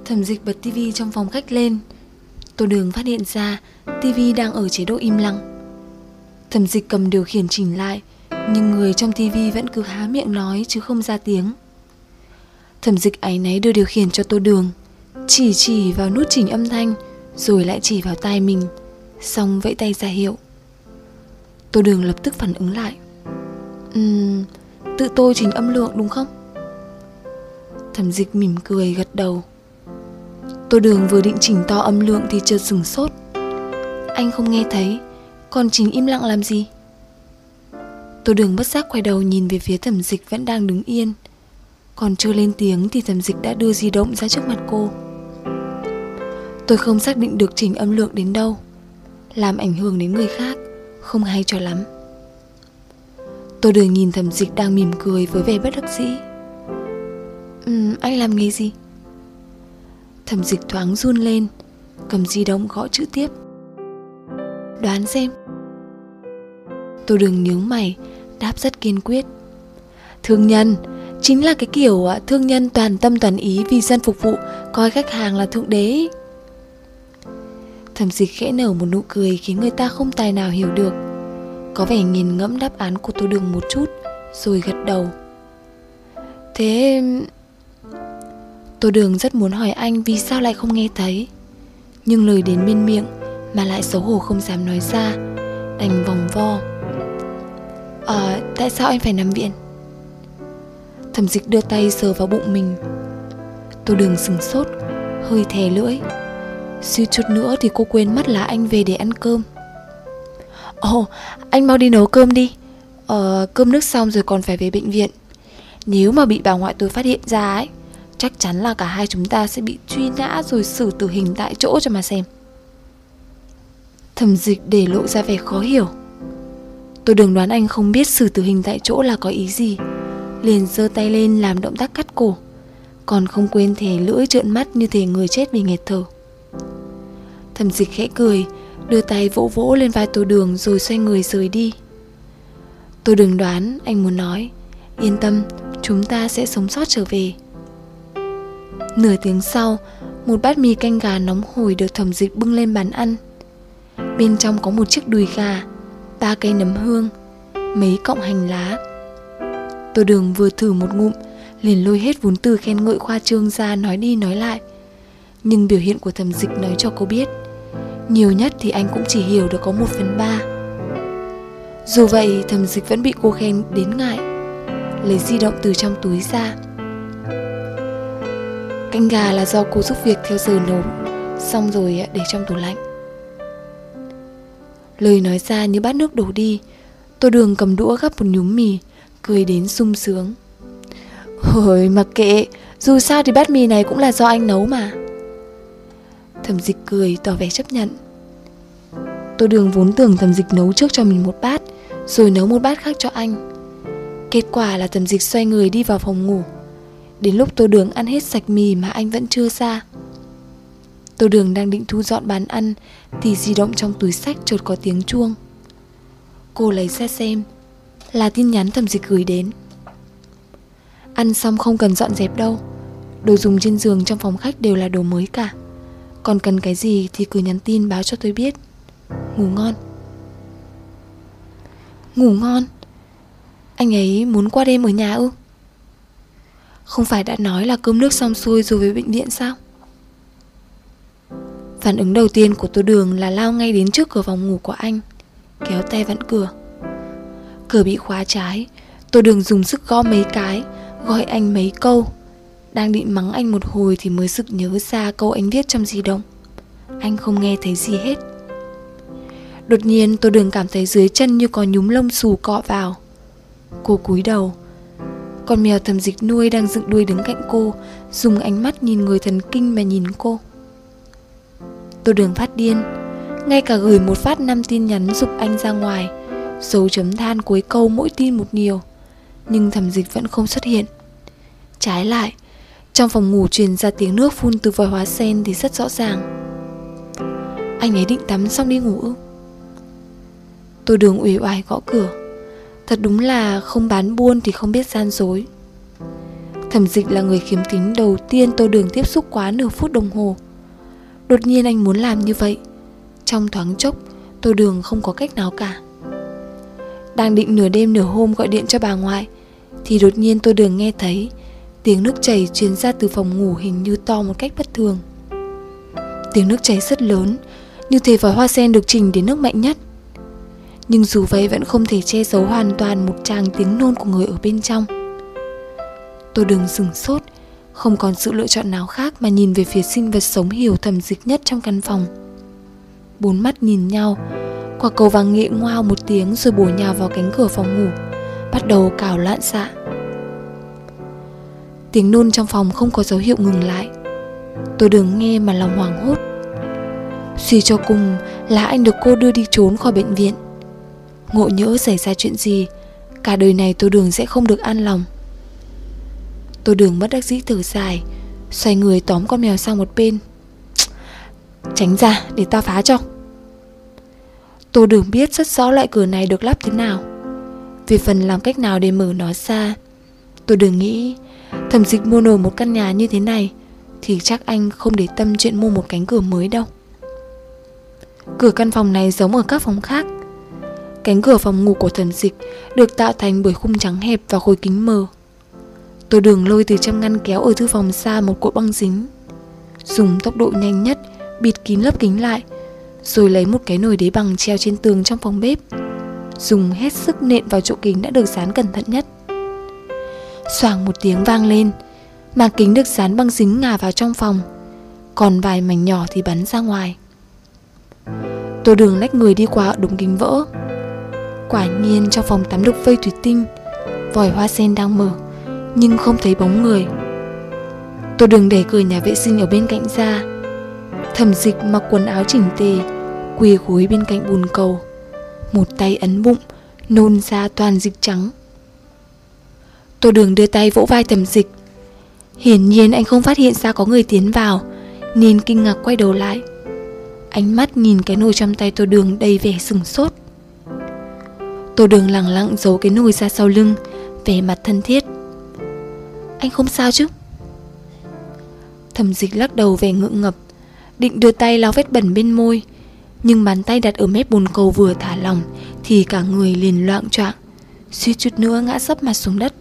Thẩm Dịch bật tivi trong phòng khách lên. Tô Đường phát hiện ra tivi đang ở chế độ im lặng. Thẩm Dịch cầm điều khiển chỉnh lại, nhưng người trong tivi vẫn cứ há miệng nói chứ không ra tiếng. Thẩm Dịch áy náy đưa điều khiển cho Tô Đường, chỉ vào nút chỉnh âm thanh, rồi lại chỉ vào tai mình, xong vẫy tay ra hiệu. Tô Đường lập tức phản ứng lại. Tự tôi chỉnh âm lượng đúng không? Thẩm Dịch mỉm cười gật đầu. Tô Đường vừa định chỉnh to âm lượng thì chợt sửng sốt. Anh không nghe thấy, còn chỉnh im lặng làm gì? Tô Đường bất giác quay đầu nhìn về phía Thẩm Dịch vẫn đang đứng yên. Còn chưa lên tiếng thì Thẩm Dịch đã đưa di động ra trước mặt cô. Tôi không xác định được chỉnh âm lượng đến đâu, làm ảnh hưởng đến người khác, không hay cho lắm. Tô Đường nhìn Thẩm Dịch đang mỉm cười với vẻ bất đắc dĩ. Anh làm nghề gì? Thẩm Dịch thoáng run lên, cầm di động gõ chữ tiếp. Đoán xem. Tô Đường nhíu mày, đáp rất kiên quyết. Thương nhân, chính là cái kiểu thương nhân toàn tâm toàn ý vì dân phục vụ, coi khách hàng là thượng đế. Thẩm Dịch khẽ nở một nụ cười khiến người ta không tài nào hiểu được. Có vẻ nghiền ngẫm đáp án của Tô Đường một chút, rồi gật đầu. Thế... Tô Đường rất muốn hỏi anh vì sao lại không nghe thấy, nhưng lời đến bên miệng mà lại xấu hổ không dám nói ra, đành vòng vo. Tại sao anh phải nằm viện? Thẩm Dịch đưa tay sờ vào bụng mình. Tô Đường sửng sốt, hơi thè lưỡi. Suýt chút nữa thì cô quên mất là anh về để ăn cơm. Anh mau đi nấu cơm đi. Cơm nước xong rồi còn phải về bệnh viện. Nếu mà bị bà ngoại tôi phát hiện ra ấy, chắc chắn là cả hai chúng ta sẽ bị truy nã rồi xử tử hình tại chỗ cho mà xem. Thẩm Dịch để lộ ra vẻ khó hiểu. Tô Đường đoán anh không biết xử tử hình tại chỗ là có ý gì, liền giơ tay lên làm động tác cắt cổ, còn không quên thè lưỡi trợn mắt như thể người chết vì nghẹt thở. Thẩm Dịch khẽ cười, đưa tay vỗ vỗ lên vai Tô Đường rồi xoay người rời đi. Tô Đường đoán anh muốn nói, yên tâm, chúng ta sẽ sống sót trở về. Nửa tiếng sau, một bát mì canh gà nóng hổi được Thẩm Dịch bưng lên bàn ăn. Bên trong có một chiếc đùi gà, 3 cây nấm hương, mấy cọng hành lá. Tô Đường vừa thử một ngụm liền lôi hết vốn từ khen ngợi khoa trương ra nói đi nói lại. Nhưng biểu hiện của Thẩm Dịch nói cho cô biết, nhiều nhất thì anh cũng chỉ hiểu được có 1/3. Dù vậy Thẩm Dịch vẫn bị cô khen đến ngại, lấy di động từ trong túi ra. Canh gà là do cô giúp việc theo giờ nấu, xong rồi để trong tủ lạnh. Lời nói ra như bát nước đổ đi. Tô Đường cầm đũa gắp một nhúm mì, cười đến sung sướng. Ôi mặc kệ, dù sao thì bát mì này cũng là do anh nấu mà. Thẩm Dịch cười tỏ vẻ chấp nhận. Tô Đường vốn tưởng Thẩm Dịch nấu trước cho mình một bát, rồi nấu một bát khác cho anh. Kết quả là Thẩm Dịch xoay người đi vào phòng ngủ. Đến lúc Tô Đường ăn hết sạch mì mà anh vẫn chưa ra. Tô Đường đang định thu dọn bàn ăn thì di động trong túi xách chợt có tiếng chuông. Cô lấy ra xem, là tin nhắn Thẩm Dịch gửi đến. Ăn xong không cần dọn dẹp đâu, đồ dùng trên giường trong phòng khách đều là đồ mới cả. Còn cần cái gì thì cứ nhắn tin báo cho tôi biết. Ngủ ngon. Ngủ ngon? Anh ấy muốn qua đêm ở nhà ư? Không phải đã nói là cơm nước xong xuôi rồi về bệnh viện sao? Phản ứng đầu tiên của Tô Đường là lao ngay đến trước cửa phòng ngủ của anh, kéo tay vặn cửa. Cửa bị khóa trái. Tô Đường dùng sức gõ mấy cái, gọi anh mấy câu. Đang định mắng anh một hồi thì mới sực nhớ ra câu anh viết trong di động. Anh không nghe thấy gì hết. Đột nhiên Tô Đường cảm thấy dưới chân như có nhúm lông xù cọ vào. Cô cúi đầu. Con mèo Thẩm Dịch nuôi đang dựng đuôi đứng cạnh cô, dùng ánh mắt nhìn người thần kinh mà nhìn cô. Tô Đường phát điên, ngay cả gửi một phát 5 tin nhắn giục anh ra ngoài, dấu chấm than cuối câu mỗi tin một nhiều, nhưng Thẩm Dịch vẫn không xuất hiện. Trái lại, trong phòng ngủ truyền ra tiếng nước phun từ vòi hoa sen thì rất rõ ràng. Anh ấy định tắm xong đi ngủ ư? Tô Đường uể oải gõ cửa. Thật đúng là không bán buôn thì không biết gian dối. Thẩm Dịch là người khiếm thính đầu tiên Tô Đường tiếp xúc quá nửa phút đồng hồ. Đột nhiên anh muốn làm như vậy. Trong thoáng chốc, Tô Đường không có cách nào cả. Đang định nửa đêm nửa hôm gọi điện cho bà ngoại, thì đột nhiên Tô Đường nghe thấy tiếng nước chảy truyền ra từ phòng ngủ, hình như to một cách bất thường. Tiếng nước chảy rất lớn, như thể vòi hoa sen được chỉnh đến nước mạnh nhất. Nhưng dù vậy vẫn không thể che giấu hoàn toàn một tràng tiếng nôn của người ở bên trong. Tô Đường sửng sốt, không còn sự lựa chọn nào khác mà nhìn về phía sinh vật sống hiểu Thẩm Dịch nhất trong căn phòng. Bốn mắt nhìn nhau, quả cầu vàng nghệ ngoao một tiếng rồi bổ nhào vào cánh cửa phòng ngủ, bắt đầu cào loạn xạ. Tiếng nôn trong phòng không có dấu hiệu ngừng lại. Tô Đường nghe mà lòng hoảng hốt. Suy cho cùng là anh được cô đưa đi trốn khỏi bệnh viện. Ngộ nhỡ xảy ra chuyện gì, cả đời này Tô Đường sẽ không được an lòng. Tô Đường bất đắc dĩ thở dài, xoay người tóm con mèo sang một bên. Tránh ra để tao phá cho. Tô Đường biết rất rõ loại cửa này được lắp thế nào. Về phần làm cách nào để mở nó ra, Tô Đường nghĩ Thẩm Dịch mua nổi một căn nhà như thế này thì chắc anh không để tâm chuyện mua một cánh cửa mới đâu. Cửa căn phòng này giống ở các phòng khác. Cánh cửa phòng ngủ của Thẩm Dịch được tạo thành bởi khung trắng hẹp và khối kính mờ. Tô Đường lôi từ trong ngăn kéo ở thư phòng ra một cuộn băng dính, dùng tốc độ nhanh nhất bịt kín lớp kính lại, rồi lấy một cái nồi đế bằng treo trên tường trong phòng bếp, dùng hết sức nện vào chỗ kính đã được dán cẩn thận nhất. Xoảng một tiếng vang lên, màng kính được dán băng dính ngả vào trong phòng, còn vài mảnh nhỏ thì bắn ra ngoài. Tô Đường lách người đi qua đống kính vỡ. Quả nhiên trong phòng tắm được vây thủy tinh, vòi hoa sen đang mở, nhưng không thấy bóng người. Tô Đường đẩy cửa nhà vệ sinh ở bên cạnh ra. Thẩm Dịch mặc quần áo chỉnh tề, quỳ gối bên cạnh bồn cầu, một tay ấn bụng, nôn ra toàn dịch trắng. Tô Đường đưa tay vỗ vai Thẩm Dịch. Hiển nhiên anh không phát hiện ra có người tiến vào, nên kinh ngạc quay đầu lại. Ánh mắt nhìn cái nồi trong tay Tô Đường đầy vẻ sửng sốt. Tô Đường lẳng lặng giấu cái nồi ra sau lưng, vẻ mặt thân thiết. Anh không sao chứ? Thẩm Dịch lắc đầu vẻ ngượng ngập, định đưa tay lau vết bẩn bên môi, nhưng bàn tay đặt ở mép bồn cầu vừa thả lỏng thì cả người liền loạng choạng, suýt chút nữa ngã sấp mặt xuống đất.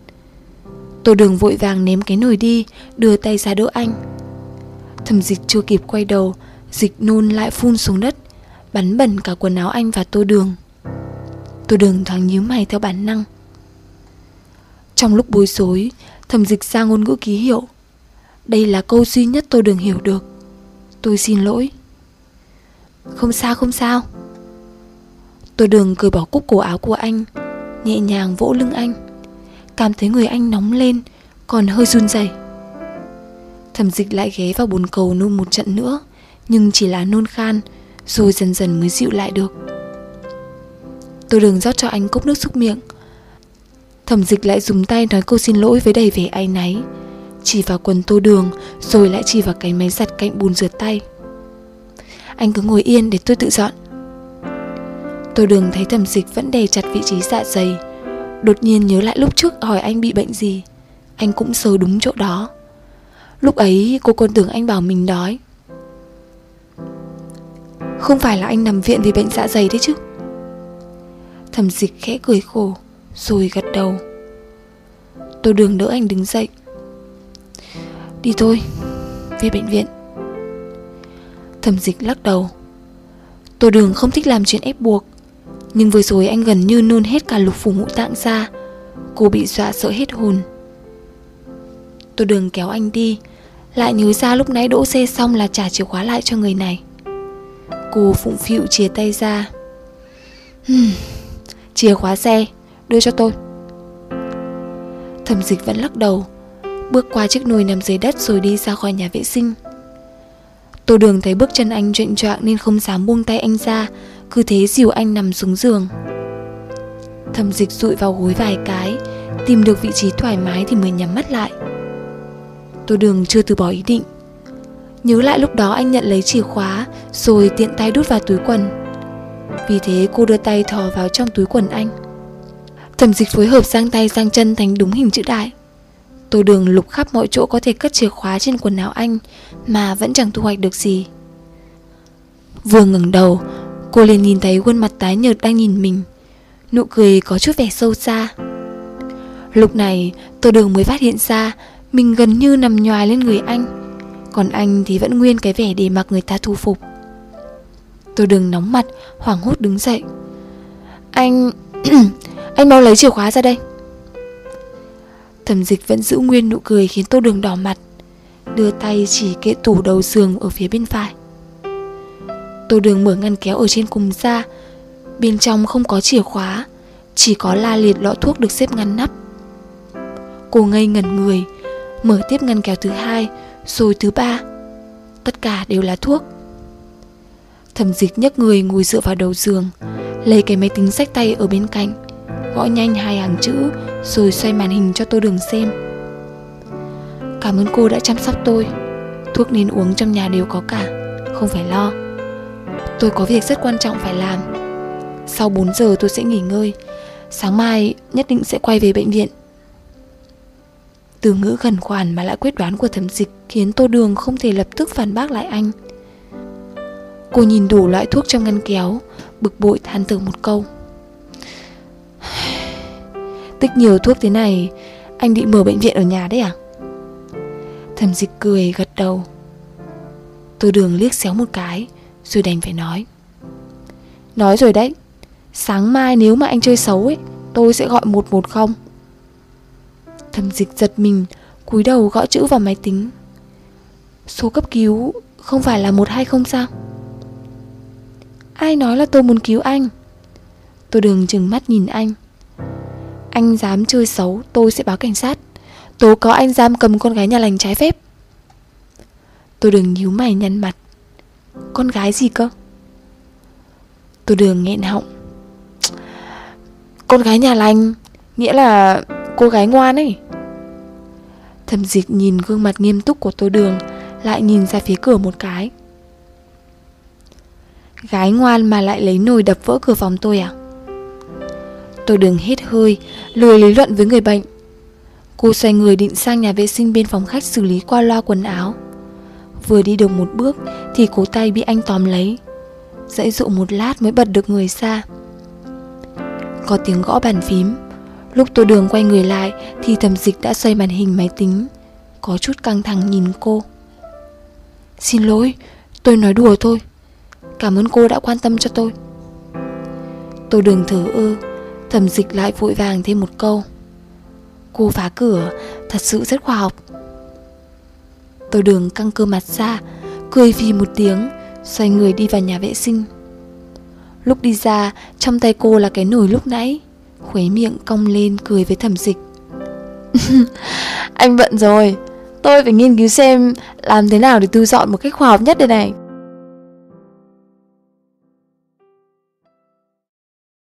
Tô Đường vội vàng ném cái nồi đi, đưa tay ra đỡ anh. Thẩm Dịch chưa kịp quay đầu, dịch nôn lại phun xuống đất, bắn bẩn cả quần áo anh và Tô Đường. Tô Đường thoáng nhíu mày theo bản năng. Trong lúc bối rối, Thẩm Dịch ra ngôn ngữ ký hiệu. Đây là câu duy nhất Tô Đường hiểu được. Tôi xin lỗi. Không sao, không sao. Tô Đường cởi bỏ cúc cổ áo của anh, nhẹ nhàng vỗ lưng anh, cảm thấy người anh nóng lên, còn hơi run rẩy. Thẩm Dịch lại ghé vào bồn cầu nôn một trận nữa, nhưng chỉ là nôn khan, rồi dần dần mới dịu lại được. Tô Đường rót cho anh cốc nước súc miệng. Thẩm Dịch lại dùng tay nói câu xin lỗi với đầy vẻ áy náy, chỉ vào quần Tô Đường, rồi lại chỉ vào cái máy giặt cạnh bồn rửa tay. Anh cứ ngồi yên để tôi tự dọn. Tô Đường thấy Thẩm Dịch vẫn đè chặt vị trí dạ dày, đột nhiên nhớ lại lúc trước hỏi anh bị bệnh gì. Anh cũng sờ đúng chỗ đó. Lúc ấy cô còn tưởng anh bảo mình đói. Không phải là anh nằm viện vì bệnh dạ dày đấy chứ? Thẩm Dịch khẽ cười khổ, rồi gật đầu. Tô Đường đỡ anh đứng dậy. Đi thôi, về bệnh viện. Thẩm Dịch lắc đầu. Tô Đường không thích làm chuyện ép buộc, nhưng vừa rồi anh gần như nôn hết cả lục phủ ngũ tạng ra. Cô bị dọa sợ hết hồn. Tô Đường kéo anh đi, lại nhớ ra lúc nãy đỗ xe xong là trả chìa khóa lại cho người này. Cô phụng phịu chìa tay ra. Chìa khóa xe, đưa cho tôi. Thẩm Dịch vẫn lắc đầu, bước qua chiếc nồi nằm dưới đất rồi đi ra khỏi nhà vệ sinh. Tô Đường thấy bước chân anh chệnh choạng nên không dám buông tay anh ra, cứ thế dìu anh nằm xuống giường. Thẩm Dịch dụi vào gối vài cái, tìm được vị trí thoải mái thì mới nhắm mắt lại. Tô Đường chưa từ bỏ ý định. Nhớ lại lúc đó anh nhận lấy chìa khóa rồi tiện tay đút vào túi quần. Vì thế cô đưa tay thò vào trong túi quần anh. Thẩm Dịch phối hợp giang tay giang chân thành đúng hình chữ đại. Tô Đường lục khắp mọi chỗ có thể cất chìa khóa trên quần áo anh mà vẫn chẳng thu hoạch được gì. Vừa ngẩng đầu, cô liền nhìn thấy khuôn mặt tái nhợt đang nhìn mình, nụ cười có chút vẻ sâu xa. Lúc này Tô Đường mới phát hiện ra mình gần như nằm nhoài lên người anh, còn anh thì vẫn nguyên cái vẻ để mặc người ta thu phục. Tô Đường nóng mặt, hoảng hốt đứng dậy. Anh... anh mau lấy chìa khóa ra đây. Thẩm Dịch vẫn giữ nguyên nụ cười khiến Tô Đường đỏ mặt, đưa tay chỉ kệ tủ đầu giường ở phía bên phải. Tô Đường mở ngăn kéo ở trên cùng ra. Bên trong không có chìa khóa, chỉ có la liệt lọ thuốc được xếp ngăn nắp. Cô ngây ngẩn người, mở tiếp ngăn kéo thứ hai, rồi thứ ba. Tất cả đều là thuốc. Thẩm Dịch nhấc người ngồi dựa vào đầu giường, lấy cái máy tính xách tay ở bên cạnh, gõ nhanh 2 hàng chữ, rồi xoay màn hình cho Tô Đường xem. Cảm ơn cô đã chăm sóc tôi. Thuốc nên uống trong nhà đều có cả, không phải lo. Tôi có việc rất quan trọng phải làm. Sau 4 giờ tôi sẽ nghỉ ngơi. Sáng mai nhất định sẽ quay về bệnh viện. Từ ngữ khẩn khoản mà lại quyết đoán của Thẩm Dịch khiến Tô Đường không thể lập tức phản bác lại anh. Cô nhìn đủ loại thuốc trong ngăn kéo, bực bội than thở một câu. Tích nhiều thuốc thế này, anh định mở bệnh viện ở nhà đấy à? Thẩm Dịch cười gật đầu. Tô Đường liếc xéo một cái, rồi đành phải nói rồi đấy, sáng mai nếu mà anh chơi xấu ấy, tôi sẽ gọi 110. Thẩm Dịch giật mình, cúi đầu gõ chữ vào máy tính. Số cấp cứu không phải là 120 sao? Ai nói là tôi muốn cứu anh? Tô Đường trừng mắt nhìn anh. Anh dám chơi xấu, tôi sẽ báo cảnh sát, tố cáo anh giam cầm con gái nhà lành trái phép. Tô Đường nhíu mày nhăn mặt. Con gái gì cơ? Tô Đường nghẹn họng. Con gái nhà lành, nghĩa là cô gái ngoan ấy. Thẩm Dịch nhìn gương mặt nghiêm túc của Tô Đường, lại nhìn ra phía cửa một cái. Gái ngoan mà lại lấy nồi đập vỡ cửa phòng tôi à? Tô Đường hết hơi, lười lý luận với người bệnh. Cô xoay người định sang nhà vệ sinh bên phòng khách xử lý qua loa quần áo. Vừa đi được một bước thì cổ tay bị anh tóm lấy. Giãy dụ một lát mới bật được người ra. Có tiếng gõ bàn phím. Lúc Tô Đường quay người lại thì Thẩm Dịch đã xoay màn hình máy tính, có chút căng thẳng nhìn cô. Xin lỗi, tôi nói đùa thôi. Cảm ơn cô đã quan tâm cho tôi. Tô Đường thở ơ. Thẩm Dịch lại vội vàng thêm một câu. Cô phá cửa thật sự rất khoa học. Tô Đường căng cơ mặt ra, cười phì một tiếng, xoay người đi vào nhà vệ sinh. Lúc đi ra, trong tay cô là cái nồi lúc nãy, khóe miệng cong lên cười với Thẩm Dịch. Anh bận rồi, tôi phải nghiên cứu xem làm thế nào để thu dọn một cách khoa học nhất đây này.